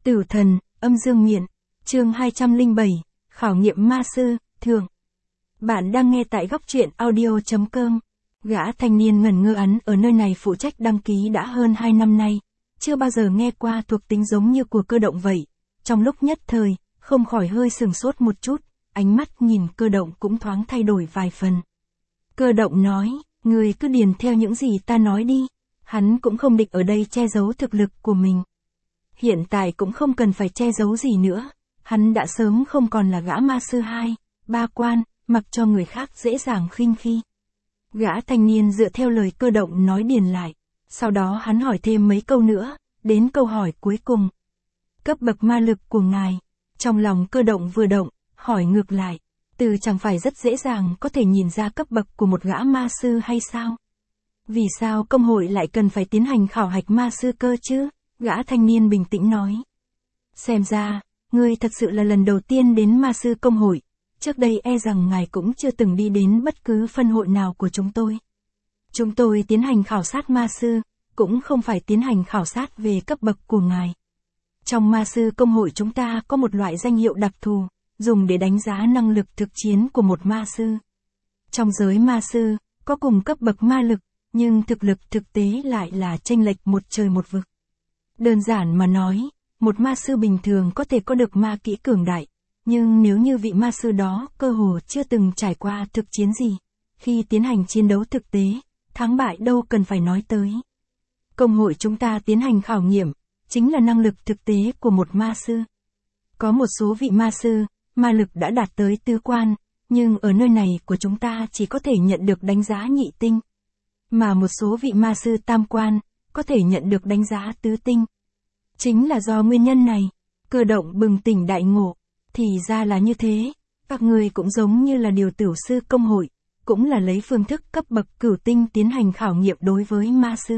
Tử thần, âm dương miện, chương 207, khảo nghiệm ma sư, thượng. Bạn đang nghe tại góc truyện audio.com. Gã thanh niên ngẩn ngơ ắn ở nơi này phụ trách đăng ký đã hơn 2 năm nay, chưa bao giờ nghe qua thuộc tính giống như của Cơ Động vậy. Trong lúc nhất thời, không khỏi hơi sừng sốt một chút, ánh mắt nhìn Cơ Động cũng thoáng thay đổi vài phần. Cơ Động nói, người cứ điền theo những gì ta nói đi. Hắn cũng không định ở đây che giấu thực lực của mình. Hiện tại cũng không cần phải che giấu gì nữa, hắn đã sớm không còn là gã ma sư 2, 3 quan, mặc cho người khác dễ dàng khinh khi. Gã thanh niên dựa theo lời Cơ Động nói điền lại, sau đó hắn hỏi thêm mấy câu nữa, đến câu hỏi cuối cùng. Cấp bậc ma lực của ngài, trong lòng Cơ Động vừa động, hỏi ngược lại, từ chẳng phải rất dễ dàng có thể nhìn ra cấp bậc của một gã ma sư hay sao? Vì sao công hội lại cần phải tiến hành khảo hạch ma sư cơ chứ? Gã thanh niên bình tĩnh nói. Xem ra, ngươi thật sự là lần đầu tiên đến ma sư công hội, trước đây e rằng ngài cũng chưa từng đi đến bất cứ phân hội nào của chúng tôi. Chúng tôi tiến hành khảo sát ma sư, cũng không phải tiến hành khảo sát về cấp bậc của ngài. Trong ma sư công hội chúng ta có một loại danh hiệu đặc thù, dùng để đánh giá năng lực thực chiến của một ma sư. Trong giới ma sư, có cùng cấp bậc ma lực, nhưng thực lực thực tế lại là chênh lệch một trời một vực. Đơn giản mà nói, một ma sư bình thường có thể có được ma kỹ cường đại, nhưng nếu như vị ma sư đó cơ hồ chưa từng trải qua thực chiến gì, khi tiến hành chiến đấu thực tế, thắng bại đâu cần phải nói tới. Công hội chúng ta tiến hành khảo nghiệm, chính là năng lực thực tế của một ma sư. Có một số vị ma sư, ma lực đã đạt tới tứ quan, nhưng ở nơi này của chúng ta chỉ có thể nhận được đánh giá nhị tinh. Mà một số vị ma sư tam quan, có thể nhận được đánh giá tứ tinh. Chính là do nguyên nhân này, Cơ Động bừng tỉnh đại ngộ, thì ra là như thế, các người cũng giống như là điều tử sư công hội, cũng là lấy phương thức cấp bậc cửu tinh tiến hành khảo nghiệm đối với ma sư.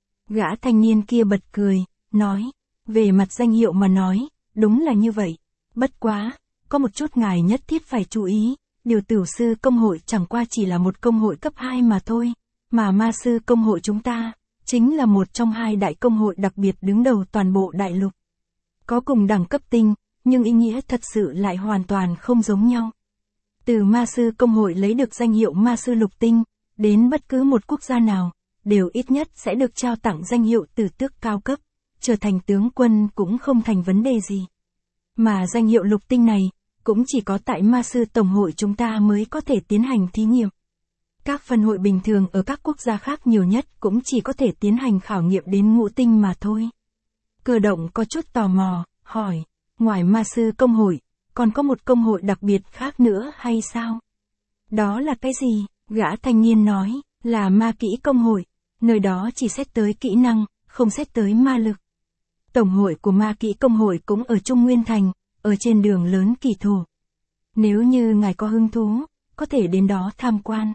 Gã thanh niên kia bật cười, nói, về mặt danh hiệu mà nói, đúng là như vậy, bất quá, có một chút ngài nhất thiết phải chú ý, điều tử sư công hội chẳng qua chỉ là một công hội cấp 2 mà thôi. Mà ma sư công hội chúng ta, chính là một trong 2 đại công hội đặc biệt đứng đầu toàn bộ đại lục. Có cùng đẳng cấp tinh, nhưng ý nghĩa thật sự lại hoàn toàn không giống nhau. Từ ma sư công hội lấy được danh hiệu ma sư lục tinh, đến bất cứ một quốc gia nào, đều ít nhất sẽ được trao tặng danh hiệu tử tước cao cấp, trở thành tướng quân cũng không thành vấn đề gì. Mà danh hiệu lục tinh này, cũng chỉ có tại ma sư tổng hội chúng ta mới có thể tiến hành thí nghiệm. Các phân hội bình thường ở các quốc gia khác nhiều nhất cũng chỉ có thể tiến hành khảo nghiệm đến ngũ tinh mà thôi. Cơ Động có chút tò mò, hỏi, ngoài ma sư công hội, còn có một công hội đặc biệt khác nữa hay sao? Đó là cái gì? Gã thanh niên nói, là ma kỹ công hội, nơi đó chỉ xét tới kỹ năng, không xét tới ma lực. Tổng hội của ma kỹ công hội cũng ở Trung Nguyên Thành, ở trên đường lớn Kỳ Thổ. Nếu như ngài có hứng thú, có thể đến đó tham quan.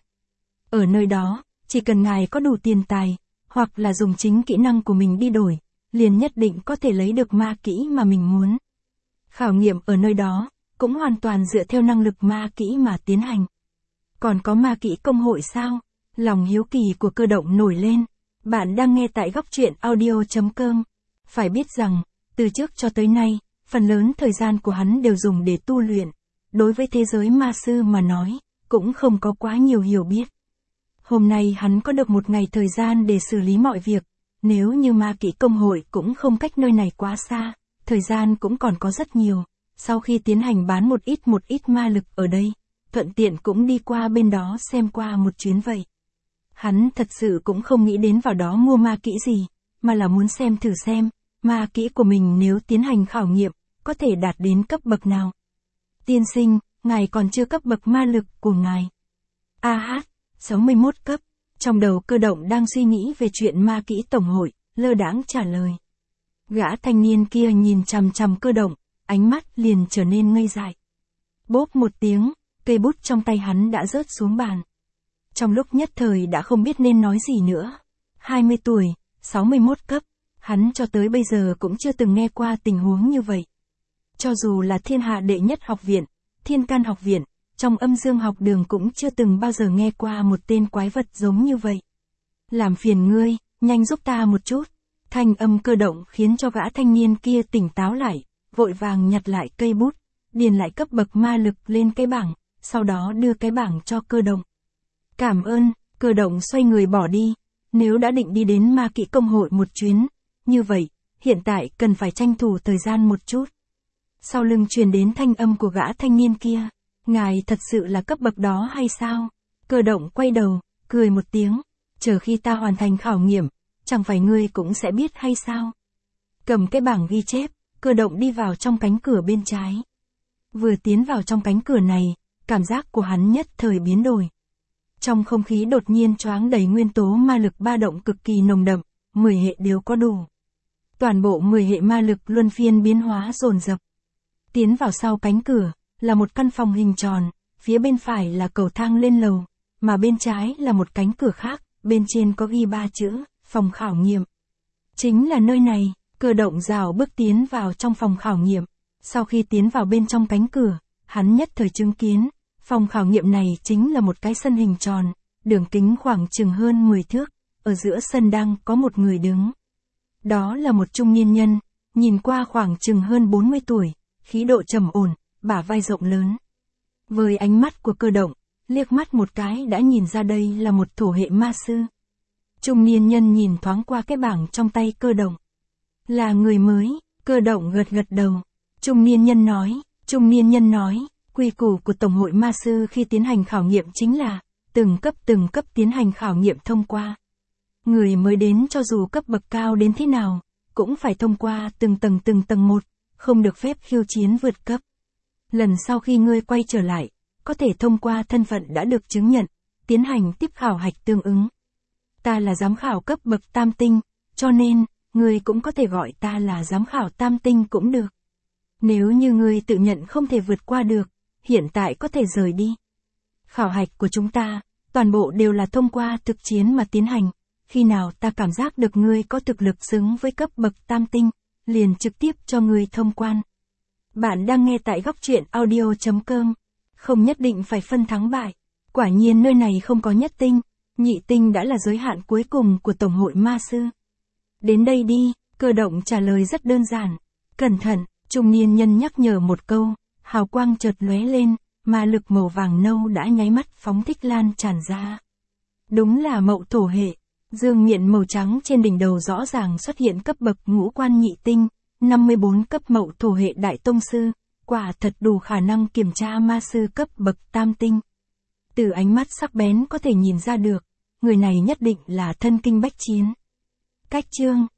Ở nơi đó, chỉ cần ngài có đủ tiền tài, hoặc là dùng chính kỹ năng của mình đi đổi, liền nhất định có thể lấy được ma kỹ mà mình muốn. Khảo nghiệm ở nơi đó, cũng hoàn toàn dựa theo năng lực ma kỹ mà tiến hành. Còn có ma kỹ công hội sao? Lòng hiếu kỳ của Cơ Động nổi lên. Bạn đang nghe tại góc truyện audio.com. Phải biết rằng, từ trước cho tới nay, phần lớn thời gian của hắn đều dùng để tu luyện. Đối với thế giới ma sư mà nói, cũng không có quá nhiều hiểu biết. Hôm nay hắn có được một ngày thời gian để xử lý mọi việc, nếu như ma kỹ công hội cũng không cách nơi này quá xa, thời gian cũng còn có rất nhiều, sau khi tiến hành bán một ít ma lực ở đây, thuận tiện cũng đi qua bên đó xem qua một chuyến vậy. Hắn thật sự cũng không nghĩ đến vào đó mua ma kỹ gì, mà là muốn xem thử xem, ma kỹ của mình nếu tiến hành khảo nghiệm, có thể đạt đến cấp bậc nào. Tiên sinh, ngài còn chưa cấp bậc ma lực của ngài. AH 61 cấp, trong đầu Cơ Động đang suy nghĩ về chuyện ma kỹ tổng hội, lơ đãng trả lời. Gã thanh niên kia nhìn chằm chằm Cơ Động, ánh mắt liền trở nên ngây dại. Bốp một tiếng, cây bút trong tay hắn đã rớt xuống bàn. Trong lúc nhất thời đã không biết nên nói gì nữa. 20 tuổi, 61 cấp, hắn cho tới bây giờ cũng chưa từng nghe qua tình huống như vậy. Cho dù là thiên hạ đệ nhất học viện, Thiên Can học viện, trong âm dương học đường cũng chưa từng bao giờ nghe qua một tên quái vật giống như vậy. Làm phiền ngươi, nhanh giúp ta một chút. Thanh âm Cơ Động khiến cho gã thanh niên kia tỉnh táo lại, vội vàng nhặt lại cây bút, điền lại cấp bậc ma lực lên cái bảng, sau đó đưa cái bảng cho Cơ Động. Cảm ơn, Cơ Động xoay người bỏ đi, nếu đã định đi đến ma kỵ công hội một chuyến, như vậy, hiện tại cần phải tranh thủ thời gian một chút. Sau lưng truyền đến thanh âm của gã thanh niên kia, ngài thật sự là cấp bậc đó hay sao? Cơ Động quay đầu, cười một tiếng, chờ khi ta hoàn thành khảo nghiệm, chẳng phải ngươi cũng sẽ biết hay sao? Cầm cái bảng ghi chép, Cơ Động đi vào trong cánh cửa bên trái. Vừa tiến vào trong cánh cửa này, cảm giác của hắn nhất thời biến đổi. Trong không khí đột nhiên choáng đầy nguyên tố ma lực ba động cực kỳ nồng đậm, 10 hệ đều có đủ. Toàn bộ 10 hệ ma lực luân phiên biến hóa dồn dập. Tiến vào sau cánh cửa, là một căn phòng hình tròn, phía bên phải là cầu thang lên lầu, mà bên trái là một cánh cửa khác, bên trên có ghi 3 chữ, phòng khảo nghiệm. Chính là nơi này, Cơ Động rào bước tiến vào trong phòng khảo nghiệm. Sau khi tiến vào bên trong cánh cửa, hắn nhất thời chứng kiến, phòng khảo nghiệm này chính là một cái sân hình tròn, đường kính khoảng chừng hơn 10 thước, ở giữa sân đang có một người đứng. Đó là một trung niên nhân, nhìn qua khoảng chừng hơn 40 tuổi, khí độ trầm ổn, bả vai rộng lớn. Với ánh mắt của Cơ Động, liếc mắt một cái đã nhìn ra đây là một thổ hệ ma sư. Trung niên nhân nhìn thoáng qua cái bảng trong tay Cơ Động. Là người mới, Cơ Động gật gật đầu. Trung niên nhân nói, quy củ của Tổng hội ma sư khi tiến hành khảo nghiệm chính là, từng cấp tiến hành khảo nghiệm thông qua. Người mới đến cho dù cấp bậc cao đến thế nào, cũng phải thông qua từng tầng một, không được phép khiêu chiến vượt cấp. Lần sau khi ngươi quay trở lại, có thể thông qua thân phận đã được chứng nhận, tiến hành tiếp khảo hạch tương ứng. Ta là giám khảo cấp bậc tam tinh, cho nên, ngươi cũng có thể gọi ta là giám khảo tam tinh cũng được. Nếu như ngươi tự nhận không thể vượt qua được, hiện tại có thể rời đi. Khảo hạch của chúng ta, toàn bộ đều là thông qua thực chiến mà tiến hành. Khi nào ta cảm giác được ngươi có thực lực xứng với cấp bậc tam tinh, liền trực tiếp cho ngươi thông quan. Bạn đang nghe tại góc truyện audio.com. Không nhất định phải phân thắng bại. Quả nhiên nơi này không có nhất tinh, nhị tinh đã là giới hạn cuối cùng của Tổng hội ma sư. Đến đây đi, Cơ Động trả lời rất đơn giản. Cẩn thận, trung niên nhân nhắc nhở một câu, hào quang chợt lóe lên, ma lực màu vàng nâu đã nháy mắt phóng thích lan tràn ra. Đúng là Mậu thổ hệ. Dương miện màu trắng trên đỉnh đầu rõ ràng xuất hiện cấp bậc ngũ quan nhị tinh, 54 cấp Mậu thổ hệ đại tông sư, quả thật đủ khả năng kiểm tra ma sư cấp bậc tam tinh. Từ ánh mắt sắc bén có thể nhìn ra được, người này nhất định là thân kinh bách chiến. Cách chương